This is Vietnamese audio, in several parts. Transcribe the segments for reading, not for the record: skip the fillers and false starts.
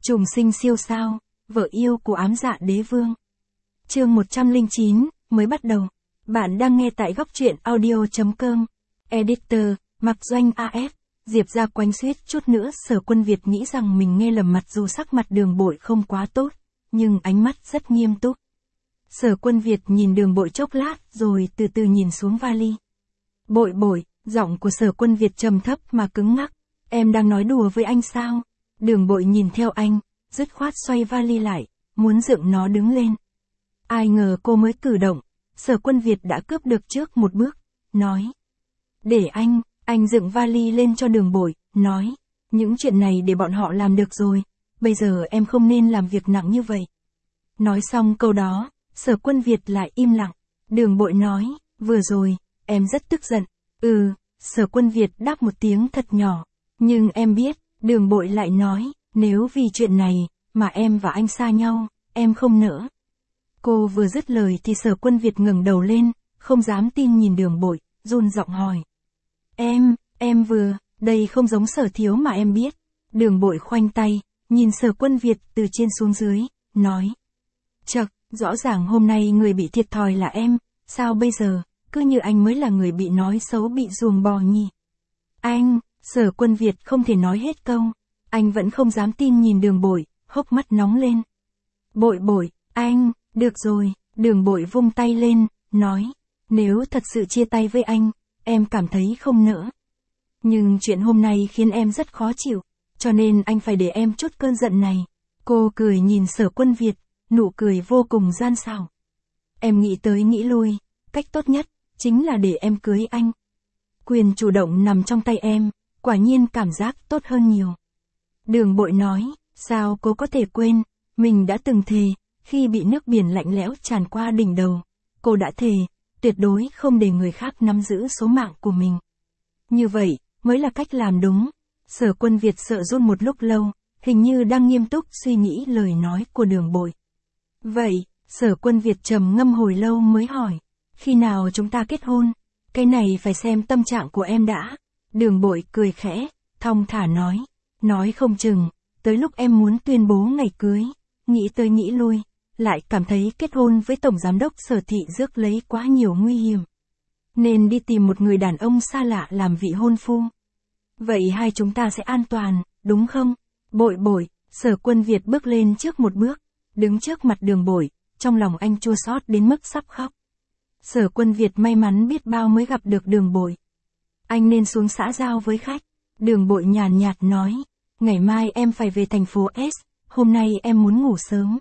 Trùng sinh siêu sao, vợ yêu của ám dạ đế vương. Chương 109, mới bắt đầu. Bạn đang nghe tại góc truyện audio.com. Editor, Mạc Doanh AF. Diệp Gia quanh suýt chút nữa Sở Quân Việt nghĩ rằng mình nghe lầm, mặt dù sắc mặt Đường Bội không quá tốt, nhưng ánh mắt rất nghiêm túc. Sở Quân Việt nhìn Đường Bội chốc lát rồi từ từ nhìn xuống vali. Bội bội, giọng của Sở Quân Việt trầm thấp mà cứng ngắc. Em đang nói đùa với anh sao? Đường Bội nhìn theo anh, dứt khoát xoay vali lại, muốn dựng nó đứng lên. Ai ngờ cô mới cử động, Sở Quân Việt đã cướp được trước một bước, nói. Để anh dựng vali lên cho Đường Bội, nói. Những chuyện này để bọn họ làm được rồi, bây giờ em không nên làm việc nặng như vậy. Nói xong câu đó, Sở Quân Việt lại im lặng. Đường Bội nói, vừa rồi, em rất tức giận. Sở Quân Việt đáp một tiếng thật nhỏ. Nhưng em biết, Đường Bội lại nói, nếu vì chuyện này, mà em và anh xa nhau, em không nỡ. Cô vừa dứt lời thì Sở Quân Việt ngẩng đầu lên, không dám tin nhìn Đường Bội, run giọng hỏi. Em vừa, đây không giống Sở thiếu mà em biết. Đường Bội khoanh tay, nhìn Sở Quân Việt từ trên xuống dưới, nói. Chậc, rõ ràng hôm nay người bị thiệt thòi là em, sao bây giờ, cứ như anh mới là người bị nói xấu, bị ruồng bò nhỉ. Anh, Sở Quân Việt không thể nói hết câu, anh vẫn không dám tin nhìn Đường Bội, hốc mắt nóng lên. Bội, anh, được rồi, Đường Bội vung tay lên, nói, nếu thật sự chia tay với anh, em cảm thấy không nỡ. Nhưng chuyện hôm nay khiến em rất khó chịu, cho nên anh phải để em chút cơn giận này. Cô cười nhìn Sở Quân Việt, nụ cười vô cùng gian xảo. Em nghĩ tới nghĩ lui, cách tốt nhất, chính là để em cưới anh. Quyền chủ động nằm trong tay em, quả nhiên cảm giác tốt hơn nhiều. Đường Bội nói, sao cô có thể quên, mình đã từng thề, khi bị nước biển lạnh lẽo tràn qua đỉnh đầu, cô đã thề, tuyệt đối không để người khác nắm giữ số mạng của mình. Như vậy, mới là cách làm đúng. Sở Quân Việt sợ run một lúc lâu, hình như đang nghiêm túc suy nghĩ lời nói của Đường Bội. Vậy, Sở Quân Việt trầm ngâm hồi lâu mới hỏi, khi nào chúng ta kết hôn? Cái này phải xem tâm trạng của em đã. Đường Bội cười khẽ, thong thả nói không chừng, tới lúc em muốn tuyên bố ngày cưới, nghĩ tới nghĩ lui, lại cảm thấy kết hôn với Tổng Giám đốc Sở thị rước lấy quá nhiều nguy hiểm. Nên đi tìm một người đàn ông xa lạ làm vị hôn phu. Vậy hai chúng ta sẽ an toàn, đúng không? Bội, Sở Quân Việt bước lên trước một bước, đứng trước mặt Đường Bội, trong lòng anh chua xót đến mức sắp khóc. Sở Quân Việt may mắn biết bao mới gặp được Đường Bội. Anh nên xuống xã giao với khách. Đường Bội nhàn nhạt nói, ngày mai em phải về thành phố S, hôm nay em muốn ngủ sớm.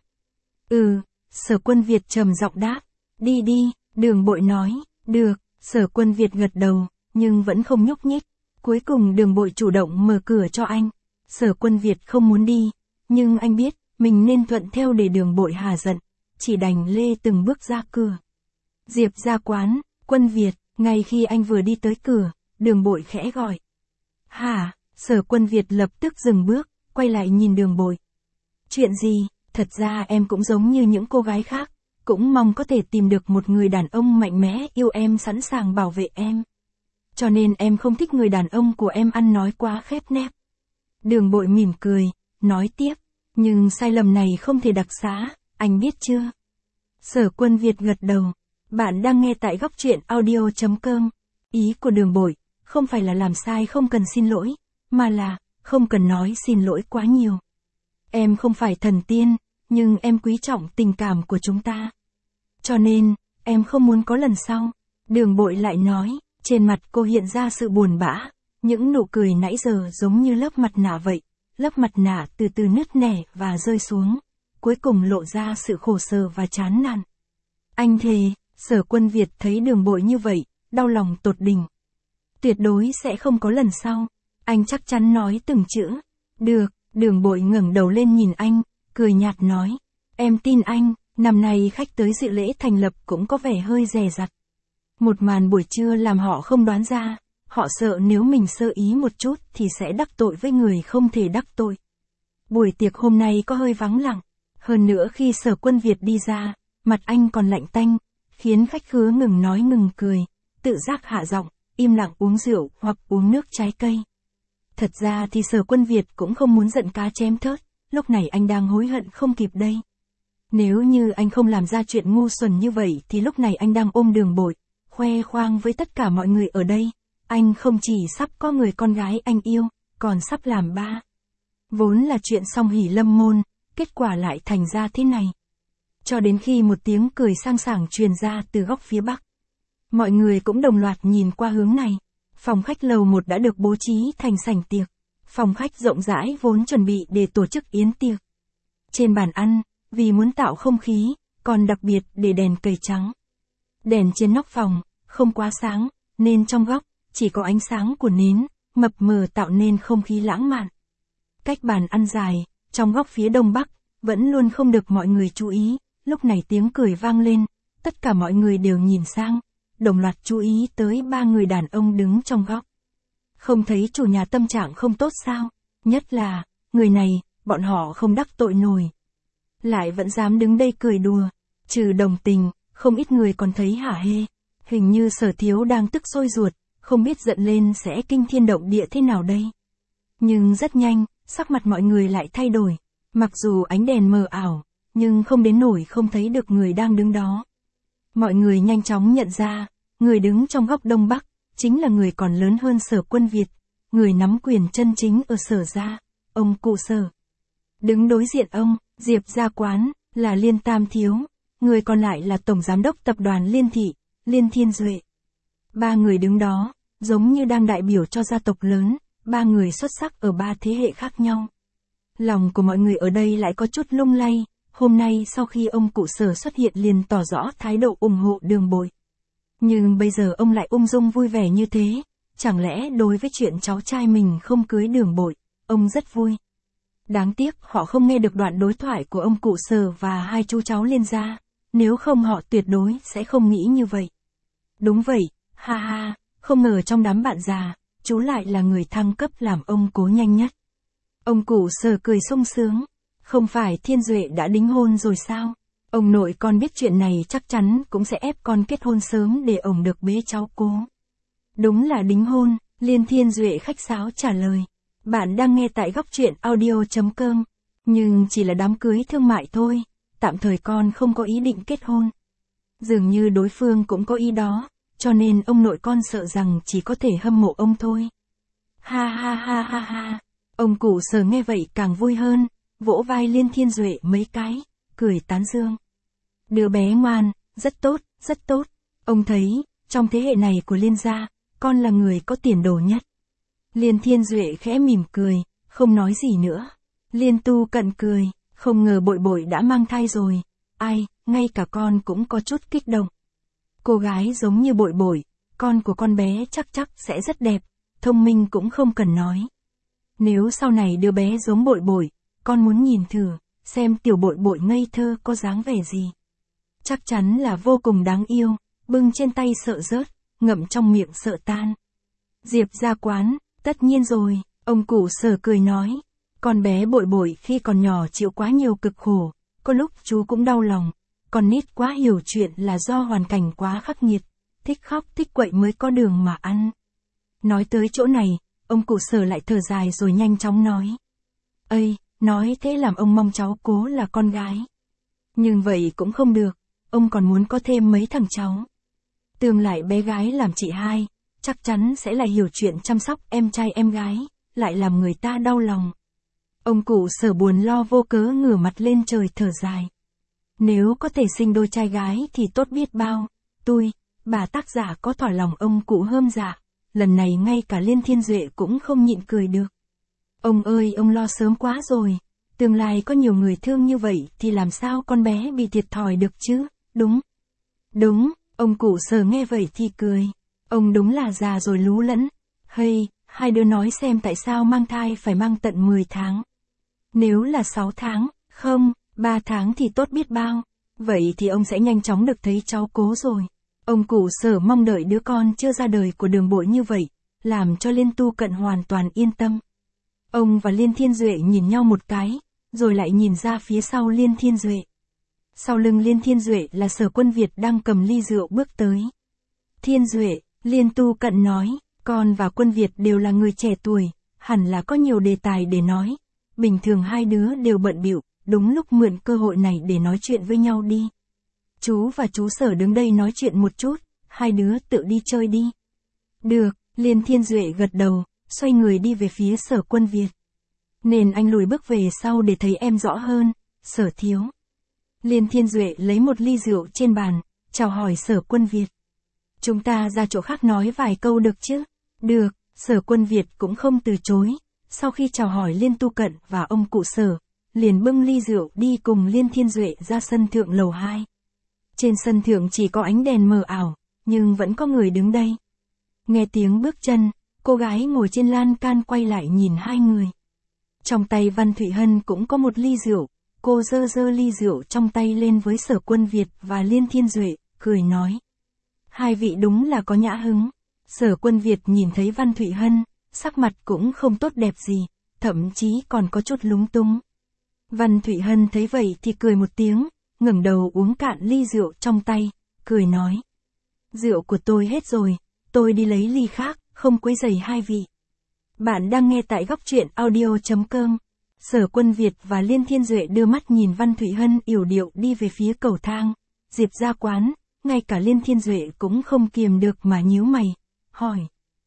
Sở Quân Việt trầm giọng đáp, đi, Đường Bội nói, được, Sở Quân Việt gật đầu, nhưng vẫn không nhúc nhích. Cuối cùng Đường Bội chủ động mở cửa cho anh. Sở Quân Việt không muốn đi, nhưng anh biết, mình nên thuận theo để Đường Bội hà giận, chỉ đành lê từng bước ra cửa. Diệp Gia quán, Quân Việt, ngay khi anh vừa đi tới cửa, Đường Bội khẽ gọi. Hả? Sở Quân Việt lập tức dừng bước, quay lại nhìn Đường Bội. Chuyện gì? Thật ra em cũng giống như những cô gái khác, cũng mong có thể tìm được một người đàn ông mạnh mẽ yêu em, sẵn sàng bảo vệ em. Cho nên em không thích người đàn ông của em ăn nói quá khép nép. Đường Bội mỉm cười, nói tiếp, nhưng sai lầm này không thể đặc xá, anh biết chưa? Sở Quân Việt gật đầu. Bạn đang nghe tại góc truyện audio.com. Ý của Đường Bội không phải là làm sai không cần xin lỗi, mà là không cần nói xin lỗi quá nhiều. Em không phải thần tiên, nhưng em quý trọng tình cảm của chúng ta. Cho nên, em không muốn có lần sau. Đường Bội lại nói, trên mặt cô hiện ra sự buồn bã, những nụ cười nãy giờ giống như lớp mặt nạ vậy. Lớp mặt nạ từ từ nứt nẻ và rơi xuống, cuối cùng lộ ra sự khổ sở và chán nản. Anh thề. Sở Quân Việt thấy Đường Bội như vậy, đau lòng tột đỉnh. Tuyệt đối sẽ không có lần sau. Anh chắc chắn nói từng chữ. Được, Đường Bội ngẩng đầu lên nhìn anh, cười nhạt nói. Em tin anh, năm nay khách tới dự lễ thành lập cũng có vẻ hơi dè dặt. Một màn buổi trưa làm họ không đoán ra, họ sợ nếu mình sơ ý một chút thì sẽ đắc tội với người không thể đắc tội. Buổi tiệc hôm nay có hơi vắng lặng, hơn nữa khi Sở Quân Việt đi ra, mặt anh còn lạnh tanh, khiến khách khứa ngừng nói ngừng cười, tự giác hạ giọng, im lặng uống rượu hoặc uống nước trái cây. Thật ra thì Sở Quân Việt cũng không muốn giận cá chém thớt, lúc này anh đang hối hận không kịp đây. Nếu như anh không làm ra chuyện ngu xuẩn như vậy thì lúc này anh đang ôm Đường Bội, khoe khoang với tất cả mọi người ở đây. Anh không chỉ sắp có người con gái anh yêu, còn sắp làm ba. Vốn là chuyện song hỷ lâm môn, kết quả lại thành ra thế này. Cho đến khi một tiếng cười sang sảng truyền ra từ góc phía bắc. Mọi người cũng đồng loạt nhìn qua hướng này. Phòng khách lầu 1 đã được bố trí thành sảnh tiệc. Phòng khách rộng rãi vốn chuẩn bị để tổ chức yến tiệc. Trên bàn ăn, vì muốn tạo không khí, còn đặc biệt để đèn cầy trắng. Đèn trên nóc phòng, không quá sáng, nên trong góc, chỉ có ánh sáng của nến, mập mờ tạo nên không khí lãng mạn. Cách bàn ăn dài, trong góc phía đông bắc, vẫn luôn không được mọi người chú ý, lúc này tiếng cười vang lên, tất cả mọi người đều nhìn sang, đồng loạt chú ý tới 3 người đàn ông đứng trong góc. Không thấy chủ nhà tâm trạng không tốt sao, nhất là, người này, bọn họ không đắc tội nổi. Lại vẫn dám đứng đây cười đùa, trừ đồng tình, không ít người còn thấy hả hê, hình như Sở Thiếu đang tức sôi ruột, không biết giận lên sẽ kinh thiên động địa thế nào đây. Nhưng rất nhanh, sắc mặt mọi người lại thay đổi, mặc dù ánh đèn mờ ảo, nhưng không đến nổi không thấy được người đang đứng đó. Mọi người nhanh chóng nhận ra, người đứng trong góc đông bắc, chính là người còn lớn hơn Sở Quân Việt, người nắm quyền chân chính ở Sở gia, ông cụ Sở. Đứng đối diện ông, Diệp Gia Quán, là Liên Tam Thiếu, người còn lại là Tổng Giám đốc Tập đoàn Liên Thị, Liên Thiên Duệ. 3 người đứng đó, giống như đang đại biểu cho gia tộc lớn, 3 người xuất sắc ở 3 thế hệ khác nhau. Lòng của mọi người ở đây lại có chút lung lay, hôm nay sau khi ông cụ Sở xuất hiện liền tỏ rõ thái độ ủng hộ Đường Bội. Nhưng bây giờ ông lại ung dung vui vẻ như thế, chẳng lẽ đối với chuyện cháu trai mình không cưới Đường Bội, ông rất vui. Đáng tiếc họ không nghe được đoạn đối thoại của ông cụ Sở và 2 chú cháu Liên gia, nếu không họ tuyệt đối sẽ không nghĩ như vậy. Đúng vậy, ha ha, không ngờ trong đám bạn già, chú lại là người thăng cấp làm ông cố nhanh nhất. Ông cụ Sở cười sung sướng, không phải Thiên Duệ đã đính hôn rồi sao? Ông nội con biết chuyện này chắc chắn cũng sẽ ép con kết hôn sớm để ổng được bế cháu cố. Đúng là đính hôn, Liên Thiên Duệ khách sáo trả lời. Bạn đang nghe tại góc truyện audio.com, nhưng chỉ là đám cưới thương mại thôi, tạm thời con không có ý định kết hôn. Dường như đối phương cũng có ý đó, cho nên ông nội con sợ rằng chỉ có thể hâm mộ ông thôi. Ha ha ha ha ha, ông cụ Sở nghe vậy càng vui hơn, vỗ vai Liên Thiên Duệ mấy cái, cười tán dương. Đứa bé ngoan, rất tốt, rất tốt. Ông thấy, trong thế hệ này của Liên gia, con là người có tiền đồ nhất. Liên Thiên Duệ khẽ mỉm cười, không nói gì nữa. Liên Tu Cận cười, không ngờ Bội Bội đã mang thai rồi. Ai, ngay cả con cũng có chút kích động. Cô gái giống như Bội Bội, con của con bé chắc sẽ rất đẹp, thông minh cũng không cần nói. Nếu sau này đứa bé giống Bội Bội, con muốn nhìn thử, xem tiểu Bội Bội ngây thơ có dáng vẻ gì. Chắc chắn là vô cùng đáng yêu, bưng trên tay sợ rớt, ngậm trong miệng sợ tan. Diệp Gia Quán, tất nhiên rồi, ông cụ Sở cười nói. Con bé Bội Bội khi còn nhỏ chịu quá nhiều cực khổ, có lúc chú cũng đau lòng. Con nít quá hiểu chuyện là do hoàn cảnh quá khắc nghiệt, thích khóc thích quậy mới có đường mà ăn. Nói tới chỗ này, ông cụ Sở lại thở dài rồi nhanh chóng nói. Ây, nói thế làm ông mong cháu cố là con gái. Nhưng vậy cũng không được, ông còn muốn có thêm mấy thằng cháu. Tương lai bé gái làm chị hai, chắc chắn sẽ lại hiểu chuyện chăm sóc em trai em gái, lại làm người ta đau lòng. Ông cụ Sở buồn lo vô cớ ngửa mặt lên trời thở dài. Nếu có thể sinh đôi trai gái thì tốt biết bao. Bà tác giả có thỏa lòng ông cụ hơm dạ. Lần này ngay cả Liên Thiên Duệ cũng không nhịn cười được. Ông ơi, ông lo sớm quá rồi. Tương lai có nhiều người thương như vậy thì làm sao con bé bị thiệt thòi được chứ, đúng? Đúng, ông cụ Sở nghe vậy thì cười. Ông đúng là già rồi lú lẫn. Hay, hai đứa nói xem tại sao mang thai phải mang tận 10 tháng. Nếu là 6 tháng, không, 3 tháng thì tốt biết bao. Vậy thì ông sẽ nhanh chóng được thấy cháu cố rồi. Ông cụ Sở mong đợi đứa con chưa ra đời của Đường Bội như vậy, làm cho Liên Tu Cận hoàn toàn yên tâm. Ông và Liên Thiên Duệ nhìn nhau một cái, rồi lại nhìn ra phía sau Liên Thiên Duệ. Sau lưng Liên Thiên Duệ là Sở Quân Việt đang cầm ly rượu bước tới. Thiên Duệ, Liên Tu Cận nói, con và Quân Việt đều là người trẻ tuổi, hẳn là có nhiều đề tài để nói. bình thường hai đứa đều bận bịu, đúng lúc mượn cơ hội này để nói chuyện với nhau đi. Chú và chú Sở đứng đây nói chuyện một chút, hai đứa tự đi chơi đi. Được, Liên Thiên Duệ gật đầu, xoay người đi về phía Sở Quân Việt. Nên anh lùi bước về sau để thấy em rõ hơn, Sở thiếu. Liên Thiên Duệ lấy một ly rượu trên bàn, chào hỏi Sở Quân Việt. Chúng ta ra chỗ khác nói vài câu được chứ? Được, Sở Quân Việt cũng không từ chối. Sau khi chào hỏi Liên Tu Cận và ông cụ Sở, liền bưng ly rượu đi cùng Liên Thiên Duệ ra sân thượng lầu 2. Trên sân thượng chỉ có ánh đèn mờ ảo, nhưng vẫn có người đứng đây. Nghe tiếng bước chân, cô gái ngồi trên lan can quay lại nhìn hai người. Trong tay Văn Thụy Hân cũng có một ly rượu, cô giơ ly rượu trong tay lên với Sở Quân Việt và Liên Thiên Duệ, cười nói. Hai vị đúng là có nhã hứng. Sở Quân Việt nhìn thấy Văn Thụy Hân, sắc mặt cũng không tốt đẹp gì, thậm chí còn có chút lúng túng. Văn Thụy Hân thấy vậy thì cười một tiếng, ngẩng đầu uống cạn ly rượu trong tay, cười nói. Rượu của tôi hết rồi, tôi đi lấy ly khác, không quấy rầy hai vị. Bạn đang nghe tại góc truyện audio.com. Sở Quân Việt và Liên Thiên Duệ đưa mắt nhìn Văn Thụy Hân yểu điệu đi về phía cầu thang. Dịp ra quán, ngay cả Liên Thiên Duệ cũng không kiềm được mà nhíu mày, hỏi.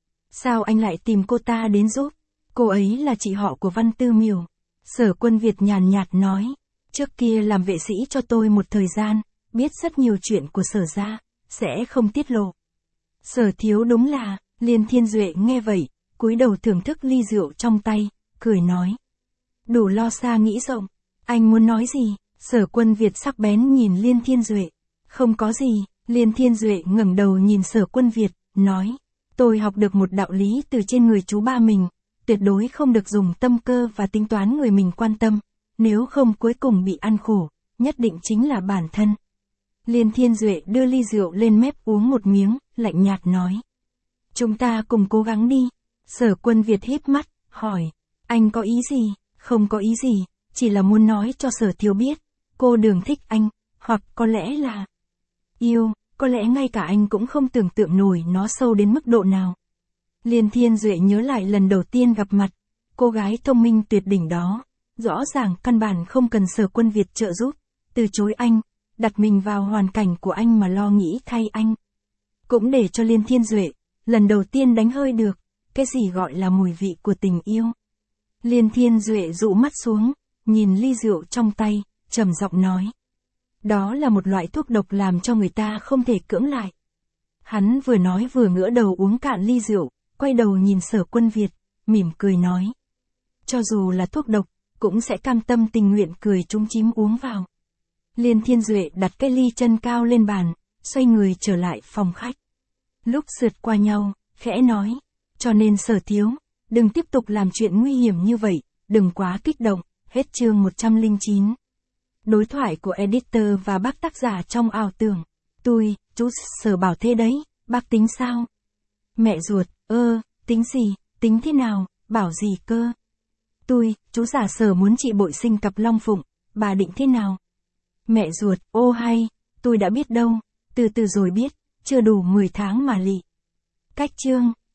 Sao anh lại tìm cô ta đến giúp? Cô ấy là chị họ của Văn Tư Miểu. Sở Quân Việt nhàn nhạt nói. Trước kia làm vệ sĩ cho tôi một thời gian, biết rất nhiều chuyện của Sở gia, sẽ không tiết lộ. Sở thiếu đúng là, Liên Thiên Duệ nghe vậy, cúi đầu thưởng thức ly rượu trong tay, cười nói. Đủ lo xa nghĩ rộng, anh muốn nói gì? Sở Quân Việt sắc bén nhìn Liên Thiên Duệ. Không có gì, Liên Thiên Duệ ngẩng đầu nhìn Sở Quân Việt, nói. Tôi học được một đạo lý từ trên người chú ba mình, tuyệt đối không được dùng tâm cơ và tính toán người mình quan tâm, nếu không cuối cùng bị ăn khổ, nhất định chính là bản thân. Liên Thiên Duệ đưa ly rượu lên mép uống một miếng, lạnh nhạt nói. Chúng ta cùng cố gắng đi. Sở Quân Việt híp mắt, hỏi. Anh có ý gì? Không có ý gì, chỉ là muốn nói cho Sở thiếu biết, cô Đường thích anh, hoặc có lẽ là yêu, có lẽ ngay cả anh cũng không tưởng tượng nổi nó sâu đến mức độ nào. Liên Thiên Duệ nhớ lại lần đầu tiên gặp mặt, cô gái thông minh tuyệt đỉnh đó, rõ ràng căn bản không cần Sở Quân Việt trợ giúp, từ chối anh, đặt mình vào hoàn cảnh của anh mà lo nghĩ thay anh. Cũng để cho Liên Thiên Duệ, lần đầu tiên đánh hơi được, cái gì gọi là mùi vị của tình yêu. Liên Thiên Duệ dụ mắt xuống, nhìn ly rượu trong tay, trầm giọng nói. Đó là một loại thuốc độc làm cho người ta không thể cưỡng lại. Hắn vừa nói vừa ngửa đầu uống cạn ly rượu, quay đầu nhìn Sở Quân Việt, mỉm cười nói. Cho dù là thuốc độc, cũng sẽ cam tâm tình nguyện cười trúng chím uống vào. Liên Thiên Duệ đặt cái ly chân cao lên bàn, xoay người trở lại phòng khách. Lúc sượt qua nhau, khẽ nói. Cho nên Sở thiếu, đừng tiếp tục làm chuyện nguy hiểm như vậy, đừng quá kích động. Hết chương 109. Đối thoại của editor và bác tác giả trong ảo tưởng. Chú Sở bảo thế đấy, bác tính sao? Mẹ ruột, tính gì, tính thế nào, bảo gì cơ? Chú giả Sở muốn chị bội sinh cặp long phụng, bà định thế nào? Mẹ ruột, ô hay, tôi đã biết đâu, từ từ rồi biết, chưa đủ 10 tháng mà lị. Cách chương.